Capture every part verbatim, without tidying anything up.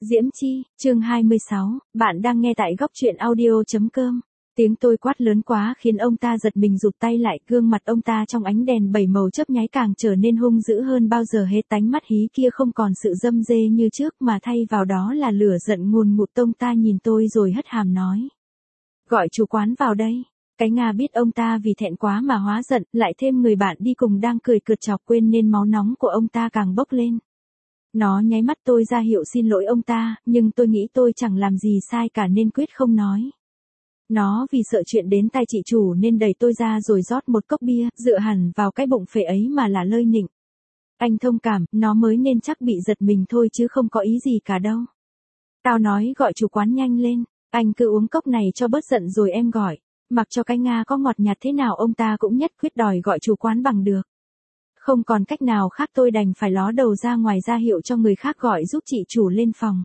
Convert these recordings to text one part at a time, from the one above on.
Diễm Chi, chương hai mươi sáu, bạn đang nghe tại góc truyện audio.com. Tiếng tôi quát lớn quá khiến ông ta giật mình rụt tay lại, gương mặt ông ta trong ánh đèn bảy màu chớp nháy càng trở nên hung dữ hơn bao giờ hết, tánh mắt hí kia không còn sự dâm dê như trước mà thay vào đó là lửa giận ngùn ngụt. Ông ta nhìn tôi rồi hất hàm nói. Gọi chủ quán vào đây. Cái Nga biết ông ta vì thẹn quá mà hóa giận, lại thêm người bạn đi cùng đang cười cợt chọc quên nên máu nóng của ông ta càng bốc lên. Nó nháy mắt tôi ra hiệu xin lỗi ông ta, nhưng tôi nghĩ tôi chẳng làm gì sai cả nên quyết không nói. Nó vì sợ chuyện đến tai chị chủ nên đẩy tôi ra rồi rót một cốc bia, dựa hẳn vào cái bụng phệ ấy mà là lơi nịnh. Anh thông cảm, nó mới nên chắc bị giật mình thôi chứ không có ý gì cả đâu. Tao nói gọi chủ quán nhanh lên, anh cứ uống cốc này cho bớt giận rồi em gọi. Mặc cho cái Nga có ngọt nhạt thế nào ông ta cũng nhất quyết đòi gọi chủ quán bằng được. Không còn cách nào khác tôi đành phải ló đầu ra ngoài ra hiệu cho người khác gọi giúp chị chủ lên phòng.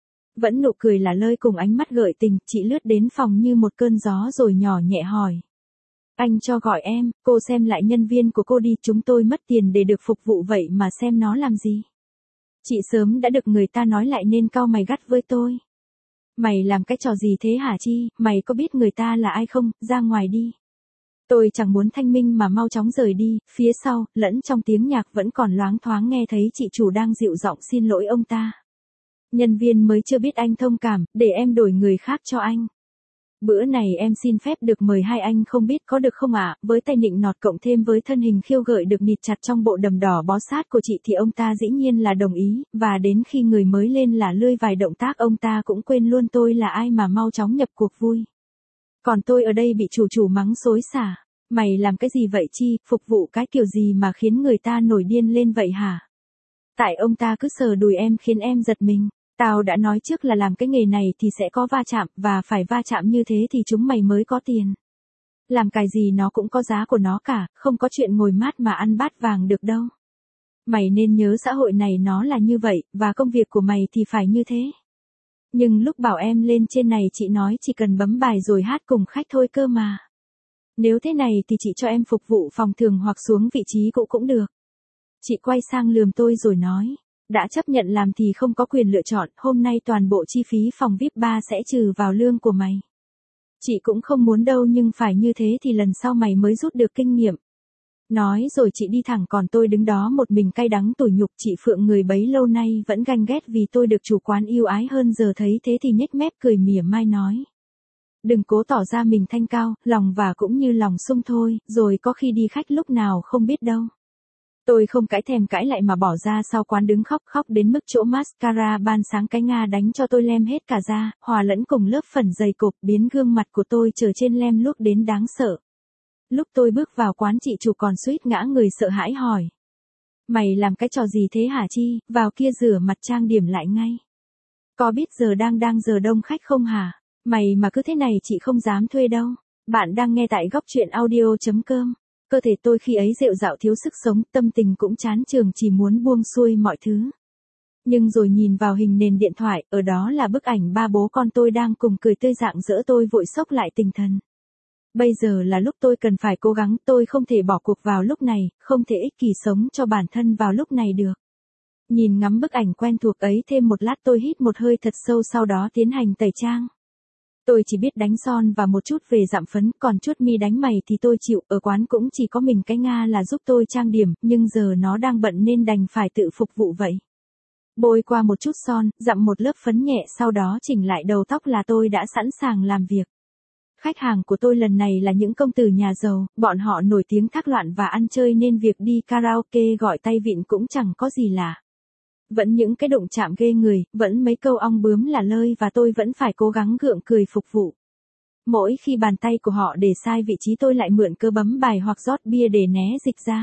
Vẫn nụ cười là lơi cùng ánh mắt gợi tình, chị lướt đến phòng như một cơn gió rồi nhỏ nhẹ hỏi. Anh cho gọi em, cô xem lại nhân viên của cô đi, chúng tôi mất tiền để được phục vụ vậy mà xem nó làm gì. Chị sớm đã được người ta nói lại nên cau mày gắt với tôi. Mày làm cái trò gì thế hả Chi, mày có biết người ta là ai không, ra ngoài đi. Tôi chẳng muốn thanh minh mà mau chóng rời đi, phía sau, lẫn trong tiếng nhạc vẫn còn loáng thoáng nghe thấy chị chủ đang dịu giọng xin lỗi ông ta. Nhân viên mới chưa biết anh thông cảm, để em đổi người khác cho anh. Bữa này em xin phép được mời hai anh không biết có được không ạ, với tay nịnh nọt cộng thêm với thân hình khiêu gợi được nịt chặt trong bộ đầm đỏ bó sát của chị thì ông ta dĩ nhiên là đồng ý, và đến khi người mới lên là lươi vài động tác ông ta cũng quên luôn tôi là ai mà mau chóng nhập cuộc vui. Còn tôi ở đây bị chủ chủ mắng xối xả. Mày làm cái gì vậy Chi, phục vụ cái kiểu gì mà khiến người ta nổi điên lên vậy hả? Tại ông ta cứ sờ đùi em khiến em giật mình. Tao đã nói trước là làm cái nghề này thì sẽ có va chạm, và phải va chạm như thế thì chúng mày mới có tiền. Làm cái gì nó cũng có giá của nó cả, không có chuyện ngồi mát mà ăn bát vàng được đâu. Mày nên nhớ xã hội này nó là như vậy, và công việc của mày thì phải như thế. Nhưng lúc bảo em lên trên này chị nói chỉ cần bấm bài rồi hát cùng khách thôi cơ mà. Nếu thế này thì chị cho em phục vụ phòng thường hoặc xuống vị trí cũ cũng được. Chị quay sang lườm tôi rồi nói. Đã chấp nhận làm thì không có quyền lựa chọn, hôm nay toàn bộ chi phí phòng vi ai pi ba sẽ trừ vào lương của mày. Chị cũng không muốn đâu nhưng phải như thế thì lần sau mày mới rút được kinh nghiệm. Nói rồi chị đi thẳng còn tôi đứng đó một mình cay đắng tủi nhục. Chị Phượng người bấy lâu nay vẫn ganh ghét vì tôi được chủ quán yêu ái hơn, giờ thấy thế thì nhếch mép cười mỉa mai nói. Đừng cố tỏ ra mình thanh cao, lòng và cũng như lòng sung thôi, rồi có khi đi khách lúc nào không biết đâu. Tôi không cãi thèm cãi lại mà bỏ ra sau quán đứng khóc khóc đến mức chỗ mascara ban sáng cái Nga đánh cho tôi lem hết cả da, hòa lẫn cùng lớp phần dày cộp biến gương mặt của tôi trở trên lem luốc đến đáng sợ. Lúc tôi bước vào quán chị chủ còn suýt ngã người sợ hãi hỏi. Mày làm cái trò gì thế hả Chi, vào kia rửa mặt trang điểm lại ngay. Có biết giờ đang đang giờ đông khách không hả? Mày mà cứ thế này chị không dám thuê đâu. Bạn đang nghe tại góc truyện audio.com. Cơ thể tôi khi ấy rệu rạo thiếu sức sống, tâm tình cũng chán chường chỉ muốn buông xuôi mọi thứ. Nhưng rồi nhìn vào hình nền điện thoại, ở đó là bức ảnh ba bố con tôi đang cùng cười tươi rạng rỡ, tôi vội xốc lại tinh thần. Bây giờ là lúc tôi cần phải cố gắng, tôi không thể bỏ cuộc vào lúc này, không thể ích kỷ sống cho bản thân vào lúc này được. Nhìn ngắm bức ảnh quen thuộc ấy thêm một lát tôi hít một hơi thật sâu sau đó tiến hành tẩy trang. Tôi chỉ biết đánh son và một chút về dặm phấn, còn chuốt mi đánh mày thì tôi chịu, ở quán cũng chỉ có mình cái Nga là giúp tôi trang điểm, nhưng giờ nó đang bận nên đành phải tự phục vụ vậy. Bôi qua một chút son, dặm một lớp phấn nhẹ sau đó chỉnh lại đầu tóc là tôi đã sẵn sàng làm việc. Khách hàng của tôi lần này là những công tử nhà giàu, bọn họ nổi tiếng thác loạn và ăn chơi nên việc đi karaoke gọi tay vịn cũng chẳng có gì lạ. Vẫn những cái đụng chạm ghê người, vẫn mấy câu ong bướm là lơi và tôi vẫn phải cố gắng gượng cười phục vụ. Mỗi khi bàn tay của họ để sai vị trí tôi lại mượn cơ bấm bài hoặc rót bia để né dịch ra.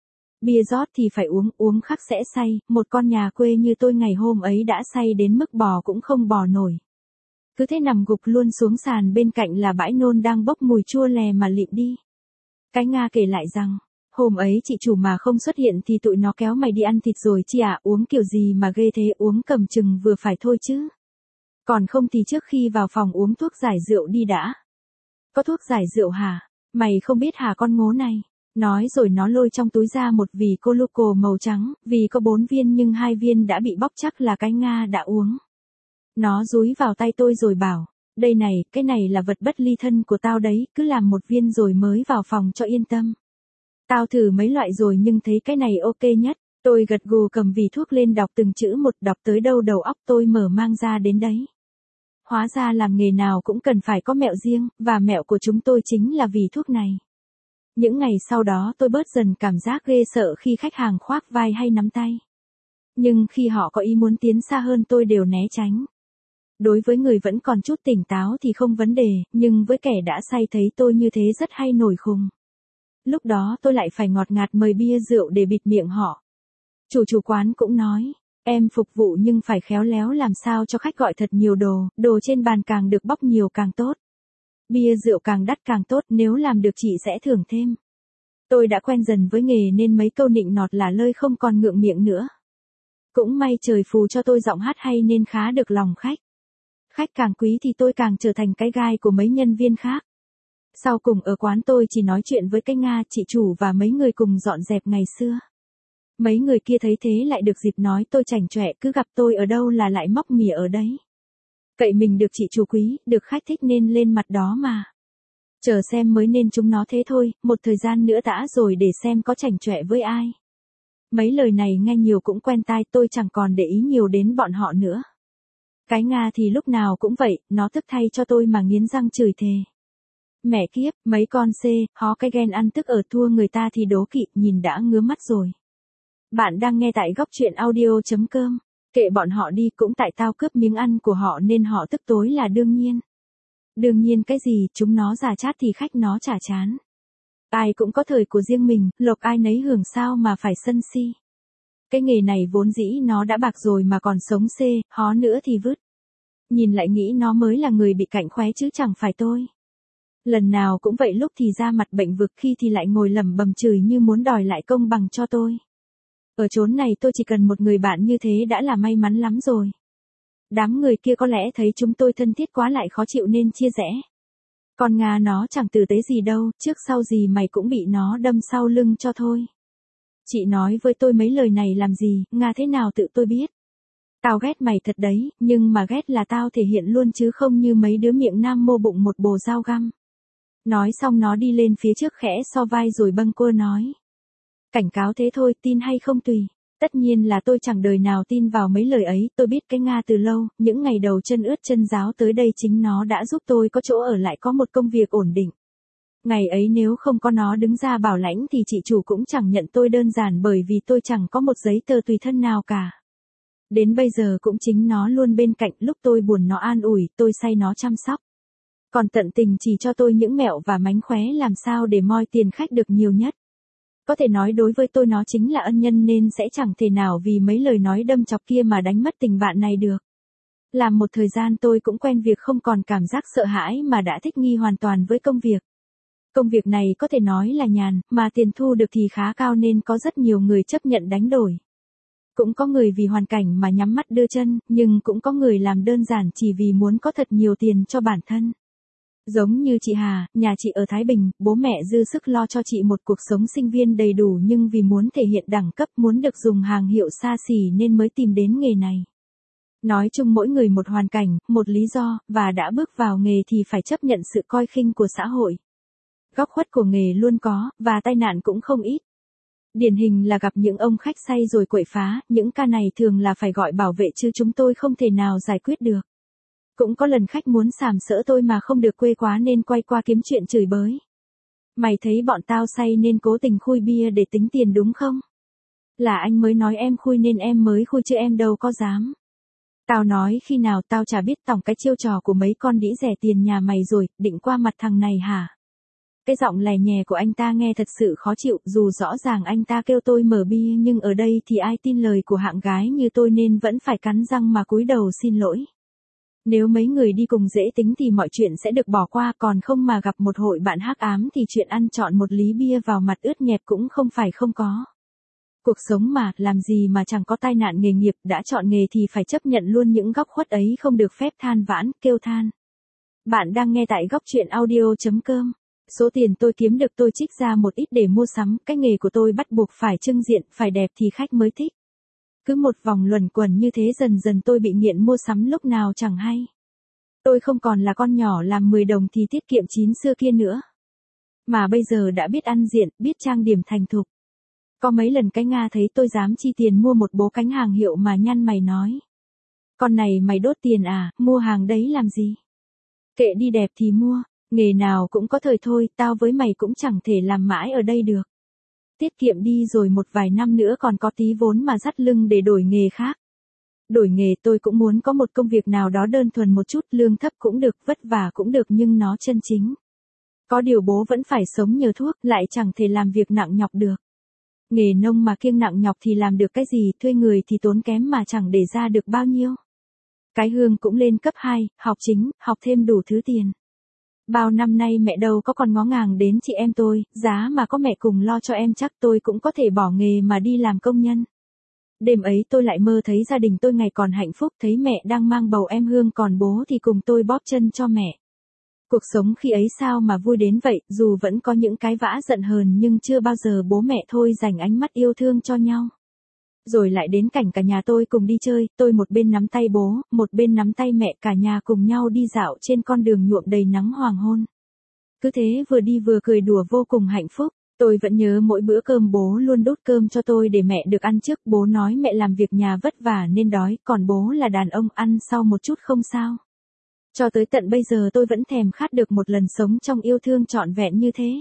Bia rót thì phải uống, uống khắc sẽ say, một con nhà quê như tôi ngày hôm ấy đã say đến mức bò cũng không bò nổi. Cứ thế nằm gục luôn xuống sàn bên cạnh là bãi nôn đang bốc mùi chua lè mà lịm đi. Cái Nga kể lại rằng, hôm ấy chị chủ mà không xuất hiện thì tụi nó kéo mày đi ăn thịt rồi Chi ạ, uống kiểu gì mà ghê thế, uống cầm chừng vừa phải thôi chứ. Còn không thì trước khi vào phòng uống thuốc giải rượu đi đã. Có thuốc giải rượu hả? Mày không biết hả con ngố này? Nói rồi nó lôi trong túi ra một vỉ Coloco màu trắng, vì có bốn viên nhưng hai viên đã bị bóc chắc là cái Nga đã uống. Nó dúi vào tay tôi rồi bảo, đây này, cái này là vật bất ly thân của tao đấy, cứ làm một viên rồi mới vào phòng cho yên tâm. Tao thử mấy loại rồi nhưng thấy cái này ok nhất. Tôi gật gù cầm vỉ thuốc lên đọc từng chữ một, đọc tới đâu đầu óc tôi mở mang ra đến đấy. Hóa ra làm nghề nào cũng cần phải có mẹo riêng, và mẹo của chúng tôi chính là vỉ thuốc này. Những ngày sau đó tôi bớt dần cảm giác ghê sợ khi khách hàng khoác vai hay nắm tay. Nhưng khi họ có ý muốn tiến xa hơn tôi đều né tránh. Đối với người vẫn còn chút tỉnh táo thì không vấn đề, nhưng với kẻ đã say thấy tôi như thế rất hay nổi khùng. Lúc đó tôi lại phải ngọt ngạt mời bia rượu để bịt miệng họ. Chủ chủ quán cũng nói, em phục vụ nhưng phải khéo léo làm sao cho khách gọi thật nhiều đồ, đồ trên bàn càng được bóc nhiều càng tốt. Bia rượu càng đắt càng tốt, nếu làm được chị sẽ thưởng thêm. Tôi đã quen dần với nghề nên mấy câu nịnh nọt là lơi không còn ngượng miệng nữa. Cũng may trời phù cho tôi giọng hát hay nên khá được lòng khách. Khách càng quý thì tôi càng trở thành cái gai của mấy nhân viên khác. Sau cùng ở quán tôi chỉ nói chuyện với cái Nga, chị chủ và mấy người cùng dọn dẹp ngày xưa. Mấy người kia thấy thế lại được dịp nói tôi chảnh chọe, cứ gặp tôi ở đâu là lại móc mỉa ở đấy. Cậy mình được chị chủ quý, được khách thích nên lên mặt đó mà. Chờ xem mới nên chúng nó thế thôi, một thời gian nữa đã rồi để xem có chảnh chọe với ai. Mấy lời này nghe nhiều cũng quen tai, tôi chẳng còn để ý nhiều đến bọn họ nữa. Cái Nga thì lúc nào cũng vậy, nó tức thay cho tôi mà nghiến răng chửi thề. Mẹ kiếp, mấy con xê, hó cái ghen ăn tức ở thua người ta thì đố kỵ, nhìn đã ngứa mắt rồi. Bạn đang nghe tại góc truyện audio.com. Kệ bọn họ đi, cũng tại tao cướp miếng ăn của họ nên họ tức tối là đương nhiên. Đương nhiên cái gì, chúng nó già chát thì khách nó chả chán. Ai cũng có thời của riêng mình, lộc ai nấy hưởng sao mà phải sân si. Cái nghề này vốn dĩ nó đã bạc rồi mà còn sống xê, hó nữa thì vứt. Nhìn lại nghĩ nó mới là người bị cạnh khóe chứ chẳng phải tôi. Lần nào cũng vậy, lúc thì ra mặt bệnh vực, khi thì lại ngồi lẩm bẩm chửi như muốn đòi lại công bằng cho tôi. Ở chốn này tôi chỉ cần một người bạn như thế đã là may mắn lắm rồi. Đám người kia có lẽ thấy chúng tôi thân thiết quá lại khó chịu nên chia rẽ. Con Nga nó chẳng tử tế gì đâu, trước sau gì mày cũng bị nó đâm sau lưng cho thôi. Chị nói với tôi mấy lời này làm gì, Nga thế nào tự tôi biết. Tao ghét mày thật đấy, nhưng mà ghét là tao thể hiện luôn chứ không như mấy đứa miệng nam mô bụng một bồ dao găm. Nói xong nó đi lên phía trước khẽ so vai rồi bâng quơ nói. Cảnh cáo thế thôi, tin hay không tùy. Tất nhiên là tôi chẳng đời nào tin vào mấy lời ấy, tôi biết cái Nga từ lâu, những ngày đầu chân ướt chân ráo tới đây chính nó đã giúp tôi có chỗ ở lại, có một công việc ổn định. Ngày ấy nếu không có nó đứng ra bảo lãnh thì chị chủ cũng chẳng nhận tôi, đơn giản bởi vì tôi chẳng có một giấy tờ tùy thân nào cả. Đến bây giờ cũng chính nó luôn bên cạnh, lúc tôi buồn nó an ủi, tôi say nó chăm sóc. Còn tận tình chỉ cho tôi những mẹo và mánh khóe làm sao để moi tiền khách được nhiều nhất. Có thể nói đối với tôi nó chính là ân nhân nên sẽ chẳng thể nào vì mấy lời nói đâm chọc kia mà đánh mất tình bạn này được. Làm một thời gian tôi cũng quen việc không còn cảm giác sợ hãi mà đã thích nghi hoàn toàn với công việc. Công việc này có thể nói là nhàn, mà tiền thu được thì khá cao nên có rất nhiều người chấp nhận đánh đổi. Cũng có người vì hoàn cảnh mà nhắm mắt đưa chân, nhưng cũng có người làm đơn giản chỉ vì muốn có thật nhiều tiền cho bản thân. Giống như chị Hà, nhà chị ở Thái Bình, bố mẹ dư sức lo cho chị một cuộc sống sinh viên đầy đủ nhưng vì muốn thể hiện đẳng cấp, muốn được dùng hàng hiệu xa xỉ nên mới tìm đến nghề này. Nói chung mỗi người một hoàn cảnh, một lý do, và đã bước vào nghề thì phải chấp nhận sự coi khinh của xã hội. Góc khuất của nghề luôn có, và tai nạn cũng không ít. Điển hình là gặp những ông khách say rồi quậy phá, những ca này thường là phải gọi bảo vệ chứ chúng tôi không thể nào giải quyết được. Cũng có lần khách muốn sàm sỡ tôi mà không được quê quá nên quay qua kiếm chuyện chửi bới. Mày thấy bọn tao say nên cố tình khui bia để tính tiền đúng không? Là anh mới nói em khui nên em mới khui chứ em đâu có dám. Tao nói khi nào tao chả biết tổng cái chiêu trò của mấy con đĩ rẻ tiền nhà mày rồi, định qua mặt thằng này hả? Cái giọng lè nhè của anh ta nghe thật sự khó chịu, dù rõ ràng anh ta kêu tôi mở bia nhưng ở đây thì ai tin lời của hạng gái như tôi nên vẫn phải cắn răng mà cúi đầu xin lỗi. Nếu mấy người đi cùng dễ tính thì mọi chuyện sẽ được bỏ qua, còn không mà gặp một hội bạn hắc ám thì chuyện ăn chọn một lý bia vào mặt ướt nhẹp cũng không phải không có. Cuộc sống mà, làm gì mà chẳng có tai nạn nghề nghiệp, đã chọn nghề thì phải chấp nhận luôn những góc khuất ấy, không được phép than vãn, kêu than. Bạn đang nghe tại góc truyện audio.com. Số tiền tôi kiếm được tôi trích ra một ít để mua sắm, cái nghề của tôi bắt buộc phải trưng diện, phải đẹp thì khách mới thích. Cứ một vòng luẩn quẩn như thế dần dần tôi bị nghiện mua sắm lúc nào chẳng hay. Tôi không còn là con nhỏ làm mười đồng thì tiết kiệm chín xưa kia nữa. Mà bây giờ đã biết ăn diện, biết trang điểm thành thục. Có mấy lần cái Nga thấy tôi dám chi tiền mua một bố cánh hàng hiệu mà nhăn mày nói. Con này mày đốt tiền à, mua hàng đấy làm gì? Kệ đi đẹp thì mua, nghề nào cũng có thời thôi, tao với mày cũng chẳng thể làm mãi ở đây được. Tiết kiệm đi rồi một vài năm nữa còn có tí vốn mà dắt lưng để đổi nghề khác. Đổi nghề tôi cũng muốn có một công việc nào đó đơn thuần một chút, lương thấp cũng được, vất vả cũng được nhưng nó chân chính. Có điều bố vẫn phải sống nhờ thuốc, lại chẳng thể làm việc nặng nhọc được. Nghề nông mà kiêng nặng nhọc thì làm được cái gì, thuê người thì tốn kém mà chẳng để ra được bao nhiêu. Cái Hương cũng lên cấp hai, học chính, học thêm đủ thứ tiền. Bao năm nay mẹ đâu có còn ngó ngàng đến chị em tôi, giá mà có mẹ cùng lo cho em chắc tôi cũng có thể bỏ nghề mà đi làm công nhân. Đêm ấy tôi lại mơ thấy gia đình tôi ngày còn hạnh phúc, thấy mẹ đang mang bầu em Hương còn bố thì cùng tôi bóp chân cho mẹ. Cuộc sống khi ấy sao mà vui đến vậy, dù vẫn có những cái vã giận hờn nhưng chưa bao giờ bố mẹ thôi dành ánh mắt yêu thương cho nhau. Rồi lại đến cảnh cả nhà tôi cùng đi chơi, tôi một bên nắm tay bố, một bên nắm tay mẹ, cả nhà cùng nhau đi dạo trên con đường nhuộm đầy nắng hoàng hôn. Cứ thế vừa đi vừa cười đùa vô cùng hạnh phúc. Tôi vẫn nhớ mỗi bữa cơm bố luôn đút cơm cho tôi để mẹ được ăn trước, bố nói mẹ làm việc nhà vất vả nên đói, còn bố là đàn ông ăn sau một chút không sao. Cho tới tận bây giờ tôi vẫn thèm khát được một lần sống trong yêu thương trọn vẹn như thế.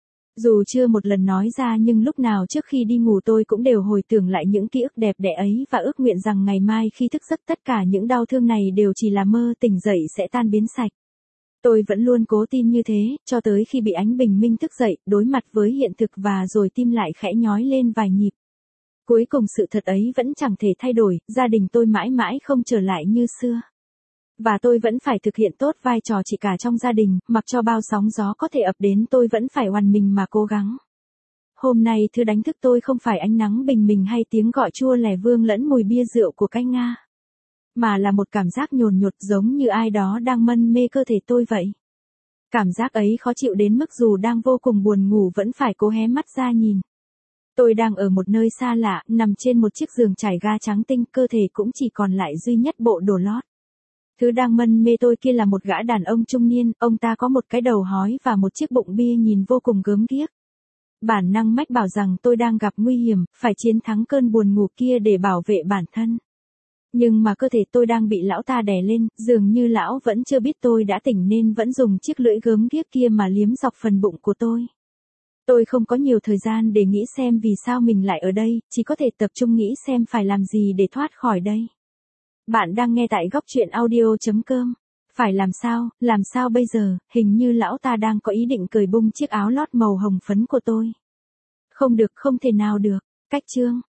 Dù chưa một lần nói ra nhưng lúc nào trước khi đi ngủ tôi cũng đều hồi tưởng lại những ký ức đẹp đẽ ấy và ước nguyện rằng ngày mai khi thức giấc tất cả những đau thương này đều chỉ là mơ, tỉnh dậy sẽ tan biến sạch. Tôi vẫn luôn cố tin như thế, cho tới khi bị ánh bình minh thức dậy, đối mặt với hiện thực và rồi tim lại khẽ nhói lên vài nhịp. Cuối cùng sự thật ấy vẫn chẳng thể thay đổi, gia đình tôi mãi mãi không trở lại như xưa. Và tôi vẫn phải thực hiện tốt vai trò chị cả trong gia đình, mặc cho bao sóng gió có thể ập đến tôi vẫn phải oằn mình mà cố gắng. Hôm nay thứ đánh thức tôi không phải ánh nắng bình minh hay tiếng gọi chua lẻ vương lẫn mùi bia rượu của cái Nga. Mà là một cảm giác nhồn nhột giống như ai đó đang mân mê cơ thể tôi vậy. Cảm giác ấy khó chịu đến mức dù đang vô cùng buồn ngủ vẫn phải cố hé mắt ra nhìn. Tôi đang ở một nơi xa lạ, nằm trên một chiếc giường trải ga trắng tinh, cơ thể cũng chỉ còn lại duy nhất bộ đồ lót. Thứ đang mân mê tôi kia là một gã đàn ông trung niên, ông ta có một cái đầu hói và một chiếc bụng bia nhìn vô cùng gớm ghiếc. Bản năng mách bảo rằng tôi đang gặp nguy hiểm, phải chiến thắng cơn buồn ngủ kia để bảo vệ bản thân. Nhưng mà cơ thể tôi đang bị lão ta đè lên, dường như lão vẫn chưa biết tôi đã tỉnh nên vẫn dùng chiếc lưỡi gớm ghiếc kia mà liếm dọc phần bụng của tôi. Tôi không có nhiều thời gian để nghĩ xem vì sao mình lại ở đây, chỉ có thể tập trung nghĩ xem phải làm gì để thoát khỏi đây. Bạn đang nghe tại góc truyện audio chấm com. Phải làm sao, làm sao bây giờ, hình như lão ta đang có ý định cởi bung chiếc áo lót màu hồng phấn của tôi. Không được, không thể nào được. Cách chương.